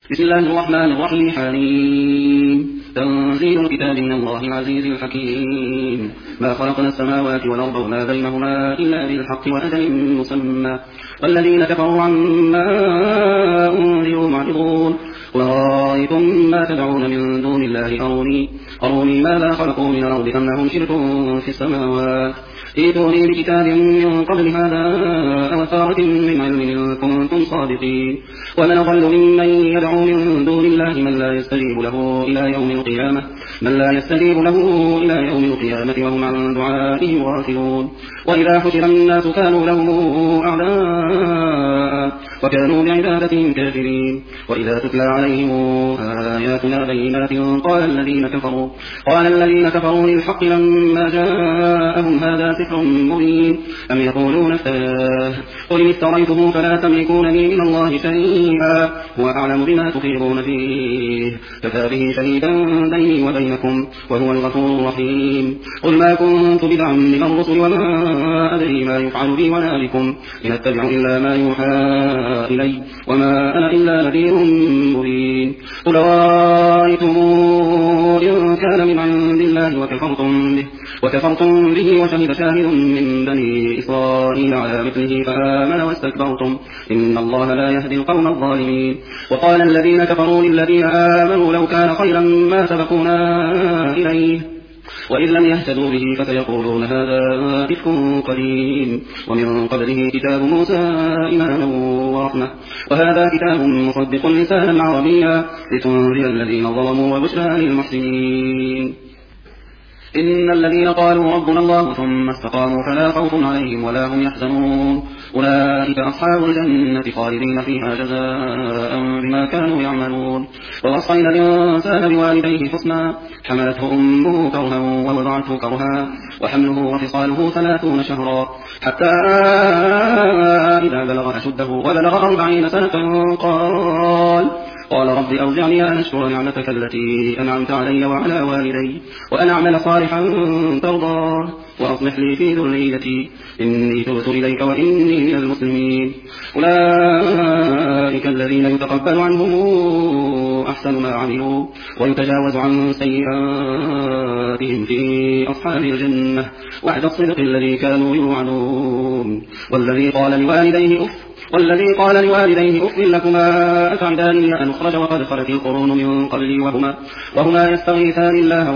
بسم الله الرحمن الرحيم. حميم. تنزيل الكتاب من الله العزيز الحكيم. ما خلقنا السماوات والأرض وما بينهما إلا بالحق وأجل مسمى والذين كفروا عما أنذروا معرضون. ورأيتم ما تدعون من دون الله أروني ماذا خلقوا من الأرض أم لهم شرك في السماوات ائتوني بكتاب من قبل هذا أو أثارة من علم إن كنتم صادقين. ومن أضل ممن يدعو من دون الله من لا يستجيب له إلى يوم القيامة وهم عن دعائهم غافلون. وإذا حشر الناس كانوا لهم أعداء وكانوا بعبادتهم كافرين. وإذا تتلى عليهم آياتنا بينات قال الذين كفروا للحق لما جاءهم هذا سحر مبين أم يقولون افتراه قل إن افتريته فلا تملكون لي من الله شيئا هو أعلم بما تفيضون فيه كفى به شهيدا بيني وبينكم وهو الغفور الرحيم. قل ما كنت بدعا من الرسل وما أدري ما يفعل بي ولا بكم إن أتبع إلا ما يوحى إلي وما أنا إلا نذير مبين. قل رأيتم إن كان من عند الله وكفرتم به وشهد شاهد من بني إسرائيل على مثله فآمن واستكبرتم إن الله لا يهدي القوم الظالمين. وقال الذين كفروا للذين آمنوا لو كان خيرا ما سبقونا إليه وإن لم يهتدوا به فسيقولون هذا إفك قديم ومن قبله كتاب موسى إماما ورحمة وهذا كتاب مصدق لسانا عربيا لتنذر الذين ظلموا وبشرى للمحسنين. إن الذين قالوا ربنا الله ثم استقاموا فلا خوف عليهم ولا هم يحزنون أولئك أصحاب الجنة خالدين فيها جزاء بما كانوا يعملون. ووصينا الإنسان بوالديه حسنا حملته أمه كرها ووضعته كرها وحمله وفصاله 30 شهرا حتى إذا بلغ أشده وبلغ 40 سنة قال رب أوزعني أن أشكر نعمتك التي أنعمت علي وعلى والدي وأن أعمل صالحا ترضاه وأصلح لي في ذريتي إني تبت إليك وإني من المسلمين. أولئك الذين يتقبل عنهم أحسن ما عملوا ويتجاوز عن سيئاتهم في أصحاب الجنة وعد الصدق الذي كانوا يوعدون. والذي قال لوالديه أف لكما أتعدانني أن أخرج وقد خلت القرون من قبلي وهما يستغيثان الله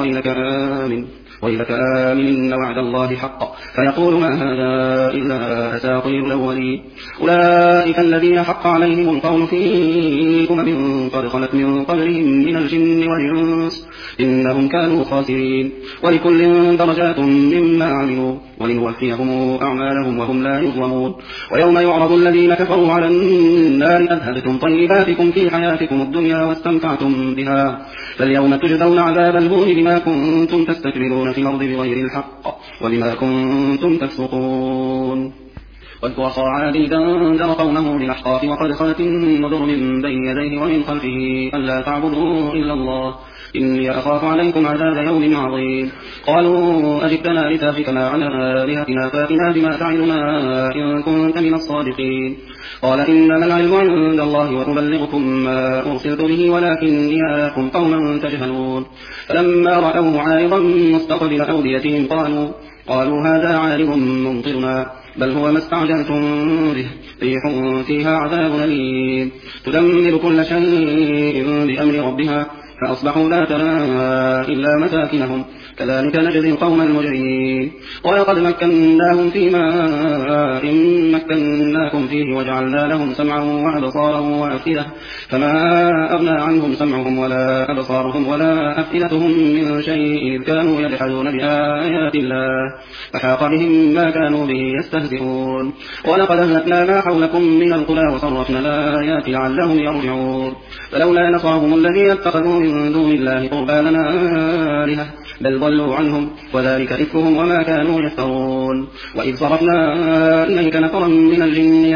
ويلك آمن إن وعد الله حق فيقول ما هذا إلا أساطير الأولين. أولئك الذين حق عليهم القول في أمم قد خلت من قبلهم من الجن والإنس إنهم كانوا خاسرين. ولكل درجات مما عملوا ولنوفيهم أعمالهم وهم لا يظلمون. ويوم يعرض الذين كفروا على النار أذهبتم طيباتكم في حياتكم الدنيا واستمتعتم بها فاليوم تجزون عذاب الهون بما كنتم تستكبرون في الأرض بغير الحق وبما كنتم تفسقون. واذكر أخا عاد إذ أنذر قومه بالأحقاف وقد خلت النذر من بين يديه ومن خلفه ألا تعبدوا إلا الله إني أخاف عليكم عذاب يوم عظيم. قالوا أجئتنا لتافكنا عن آلهتنا فاتنا بما تعدنا إن كنت من الصادقين. قال إنما العلم عند الله وأبلغكم ما أرسلت به ولكني أراكم قوما تجهلون. فلما رأوه عارضا مستقبل أوديتهم قالوا هذا عارض ممطرنا بل هو ما استعجلتم به ريح فيها عذاب أليم تدمر كل شيء بأمر ربها فأصبحوا لا ترى إلا مساكنهم كذلك نجزي القوم المجرمين. ولقد مكناهم فيما إن مكناكم فيه وجعلنا لهم سمعا وأبصارا وأفئدة فما أغنى عنهم سمعهم ولا أبصارهم ولا أفئدتهم من شيء إذ كانوا يجحدون بآيات الله فحاق بهم ما كانوا به يستهزئون. ولقد أهلكنا ما حولكم من القرى وصرفنا الآيات لعلهم يرجعون. فلولا نصرهم الذين اتخذوا من دون الله قربانا آلهة بل ضلوا عنهم وذلك إفكهم وما كانوا يفترون. وإذ صرفنا إليك نفرا من الجن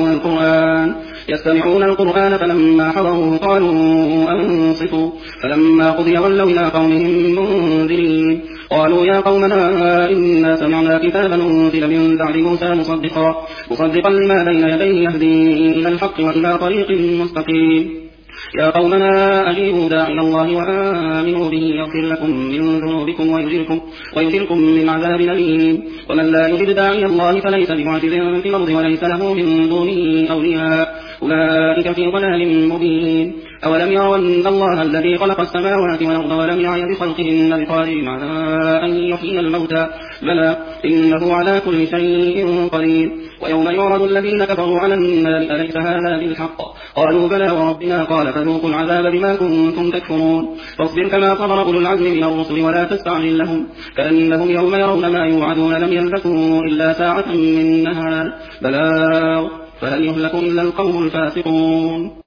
يستمعون القرآن فلما حضروه قالوا أنصتوا فلما قضي ولوا إلى قومهم منذرين. قالوا يا قومنا إنا سمعنا كتابا أنزل من بعد موسى مصدقا لما بين يديه يهدي إلى الحق وإلى طريق مستقيم يا قومنا أجيبوا داعي الله وآمنوا به يغفر لكم من ذنوبكم ويجركم من عذاب أليم. ومن لا يجب داعي الله فليس بمعجز في الأرض وليس له من دونه أولياء أولئك في ضلال مبين. أولم يروا أن الله الذي خلق السماوات والأرض ولم يعي بخلقهن بقادر على أن يحيي الموتى بلى إنه على كل شيء قدير. ويوم يعرض الذين كفروا على النار أليس هذا بالحق قالوا بلى وربنا قال فذوقوا العذاب بما كنتم تكفرون. فاصبر كما صبر أولو العزم من الرسل ولا تستعجل لهم كأنهم يوم يرون ما يوعدون لم يلبثوا إلا ساعة من نهار بلاغ فهل يهلك إلا القوم الفاسقون.